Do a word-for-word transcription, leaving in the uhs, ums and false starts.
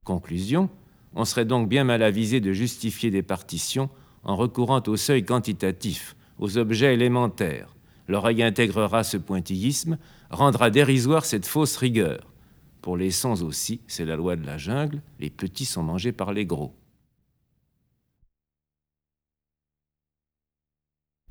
Conclusion, on serait donc bien mal avisé de justifier des partitions en recourant au seuil quantitatif, aux objets élémentaires. L'oreille intégrera ce pointillisme, rendra dérisoire cette fausse rigueur. Pour les sons aussi, c'est la loi de la jungle, les petits sont mangés par les gros.